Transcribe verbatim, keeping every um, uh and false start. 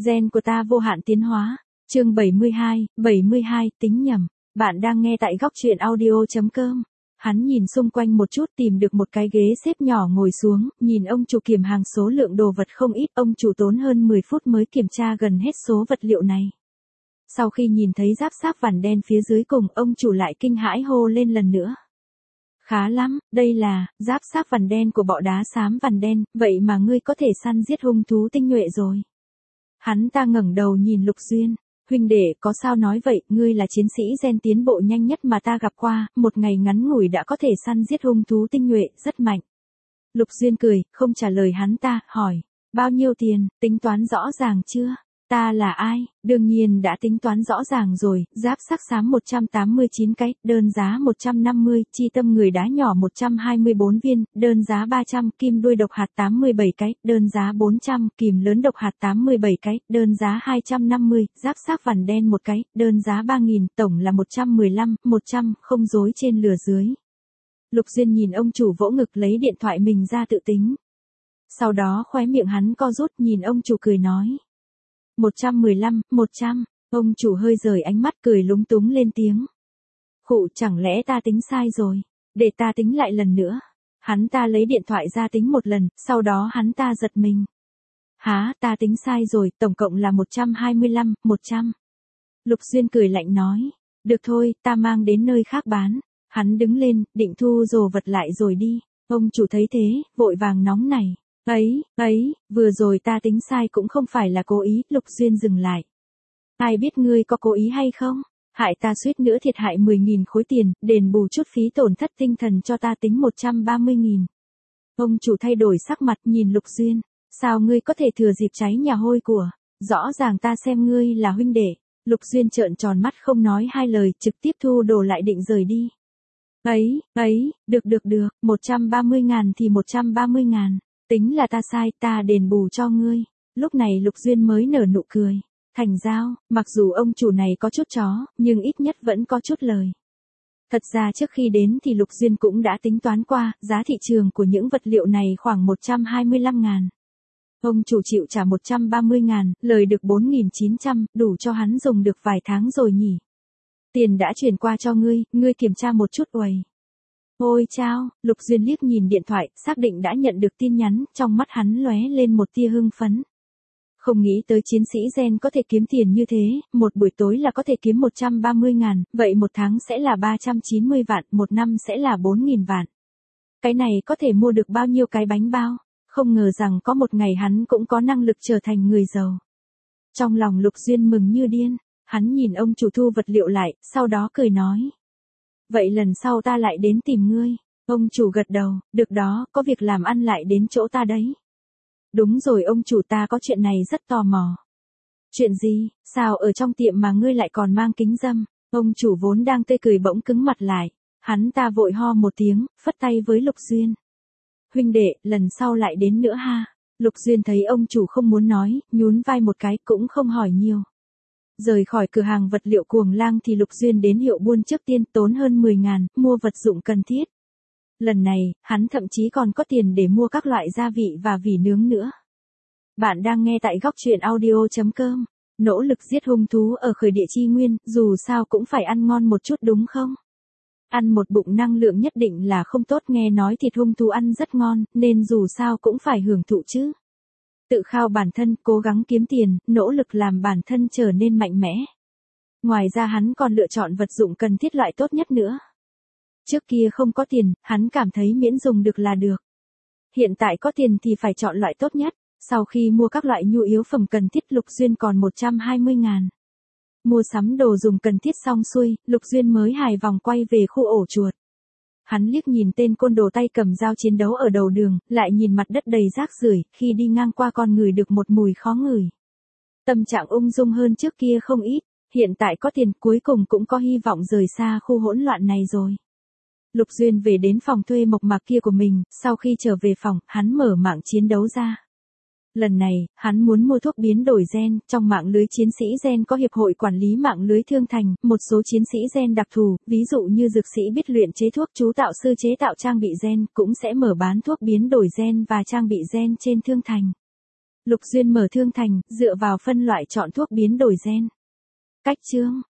Gen của ta vô hạn tiến hóa. Chương bảy mươi hai, bảy mươi hai, tính nhầm. Bạn đang nghe tại góc truyện audio chấm com. Hắn nhìn xung quanh một chút tìm được một cái ghế xếp nhỏ ngồi xuống, nhìn ông chủ kiểm hàng số lượng đồ vật không ít, ông chủ tốn hơn mười phút mới kiểm tra gần hết số vật liệu này. Sau khi nhìn thấy giáp xác vằn đen phía dưới cùng, ông chủ lại kinh hãi hô lên lần nữa. Khá lắm, đây là giáp xác vằn đen của bọ đá xám vằn đen, vậy mà ngươi có thể săn giết hung thú tinh nhuệ rồi. Hắn ta ngẩng đầu nhìn Lục Duyên, huynh đệ, có sao nói vậy, ngươi là chiến sĩ gen tiến bộ nhanh nhất mà ta gặp qua, một ngày ngắn ngủi đã có thể săn giết hung thú tinh nhuệ, rất mạnh. Lục Duyên cười, không trả lời hắn ta, hỏi, bao nhiêu tiền, tính toán rõ ràng chưa? Ta là ai? Đương nhiên đã tính toán rõ ràng rồi, giáp sắc xám một trăm tám mươi chín cái, đơn giá một trăm năm mươi, chi tâm người đá nhỏ một trăm hai mươi bốn viên, đơn giá ba trăm, kim đuôi độc hạt tám mươi bảy cái, đơn giá bốn trăm, kìm lớn độc hạt tám mươi bảy cái, đơn giá hai trăm năm mươi, giáp sắc vằn đen một cái, đơn giá ba nghìn, tổng là một trăm mười lăm, một trăm, không dối trên lừa dưới. Lục Duyên nhìn ông chủ vỗ ngực lấy điện thoại mình ra tự tính. Sau đó khóe miệng hắn co rút nhìn ông chủ cười nói. một trăm mười lăm, một trăm, ông chủ hơi rời ánh mắt cười lúng túng lên tiếng. Khụ, chẳng lẽ ta tính sai rồi, để ta tính lại lần nữa. Hắn ta lấy điện thoại ra tính một lần, sau đó hắn ta giật mình. Hả, ta tính sai rồi, tổng cộng là một trăm hai mươi lăm, một trăm. Lục Duyên cười lạnh nói, được thôi, ta mang đến nơi khác bán. Hắn đứng lên, định thu đồ vật lại rồi đi. Ông chủ thấy thế, vội vàng nóng nảy. Ấy, ấy, vừa rồi ta tính sai cũng không phải là cố ý, Lục Duyên dừng lại. Ai biết ngươi có cố ý hay không? Hại ta suýt nữa thiệt hại mười nghìn khối tiền, đền bù chút phí tổn thất tinh thần cho ta tính một trăm ba mươi nghìn. Ông chủ thay đổi sắc mặt nhìn Lục Duyên, sao ngươi có thể thừa dịp cháy nhà hôi của, rõ ràng ta xem ngươi là huynh đệ. Lục Duyên trợn tròn mắt không nói hai lời, trực tiếp thu đồ lại định rời đi. Ấy, ấy, được được được, một trăm ba mươi ngàn thì một trăm ba mươi ngàn. Tính là ta sai, ta đền bù cho ngươi. Lúc này Lục Duyên mới nở nụ cười. Thành giao, mặc dù ông chủ này có chút chó, nhưng ít nhất vẫn có chút lời. Thật ra trước khi đến thì Lục Duyên cũng đã tính toán qua, giá thị trường của những vật liệu này khoảng một trăm hai mươi lăm ngàn. Ông chủ chịu trả một trăm ba mươi ngàn, lời được bốn nghìn chín trăm, đủ cho hắn dùng được vài tháng rồi nhỉ. Tiền đã chuyển qua cho ngươi, ngươi kiểm tra một chút uầy. Ôi chao, Lục Duyên liếc nhìn điện thoại, xác định đã nhận được tin nhắn, trong mắt hắn lóe lên một tia hưng phấn. Không nghĩ tới chiến sĩ gen có thể kiếm tiền như thế, một buổi tối là có thể kiếm một trăm ba mươi ngàn, vậy một tháng sẽ là ba trăm chín mươi vạn, một năm sẽ là bốn nghìn vạn. Cái này có thể mua được bao nhiêu cái bánh bao, không ngờ rằng có một ngày hắn cũng có năng lực trở thành người giàu. Trong lòng Lục Duyên mừng như điên, hắn nhìn ông chủ thu vật liệu lại, sau đó cười nói. Vậy lần sau ta lại đến tìm ngươi. Ông chủ gật đầu, được đó, có việc làm ăn lại đến chỗ ta đấy. Đúng rồi ông chủ, ta có chuyện này rất tò mò. Chuyện gì, sao ở trong tiệm mà ngươi lại còn mang kính râm? Ông chủ vốn đang tươi cười bỗng cứng mặt lại. Hắn ta vội ho một tiếng, phất tay với Lục Duyên. Huynh đệ, lần sau lại đến nữa ha. Lục Duyên thấy ông chủ không muốn nói, nhún vai một cái cũng không hỏi nhiều. Rời khỏi cửa hàng vật liệu Cuồng Lang thì Lục Duyên đến hiệu buôn trước tiên tốn hơn mười ngàn, mua vật dụng cần thiết. Lần này, hắn thậm chí còn có tiền để mua các loại gia vị và vỉ nướng nữa. Bạn đang nghe tại góc truyện audio chấm com. Nỗ lực giết hung thú ở khởi địa chi nguyên, dù sao cũng phải ăn ngon một chút đúng không? Ăn một bụng năng lượng nhất định là không tốt, nghe nói thịt hung thú ăn rất ngon, nên dù sao cũng phải hưởng thụ chứ. Tự khao bản thân, cố gắng kiếm tiền, nỗ lực làm bản thân trở nên mạnh mẽ. Ngoài ra hắn còn lựa chọn vật dụng cần thiết loại tốt nhất nữa. Trước kia không có tiền, hắn cảm thấy miễn dùng được là được. Hiện tại có tiền thì phải chọn loại tốt nhất. Sau khi mua các loại nhu yếu phẩm cần thiết, Lục Duyên còn một trăm hai mươi ngàn. Mua sắm đồ dùng cần thiết xong xuôi, Lục Duyên mới hài vòng quay về khu ổ chuột. Hắn liếc nhìn tên côn đồ tay cầm dao chiến đấu ở đầu đường, lại nhìn mặt đất đầy rác rưởi, khi đi ngang qua con người được một mùi khó ngửi. Tâm trạng ung dung hơn trước kia không ít, hiện tại có tiền cuối cùng cũng có hy vọng rời xa khu hỗn loạn này rồi. Lục Duyên về đến phòng thuê mộc mạc kia của mình, sau khi trở về phòng, hắn mở mạng chiến đấu ra. Lần này, hắn muốn mua thuốc biến đổi gen, trong mạng lưới chiến sĩ gen có Hiệp hội Quản lý Mạng lưới Thương Thành, một số chiến sĩ gen đặc thù, ví dụ như dược sĩ biết luyện chế thuốc, chú tạo sư chế tạo trang bị gen, cũng sẽ mở bán thuốc biến đổi gen và trang bị gen trên Thương Thành. Lục Duyên mở thương thành, dựa vào phân loại chọn thuốc biến đổi gen. Cách chương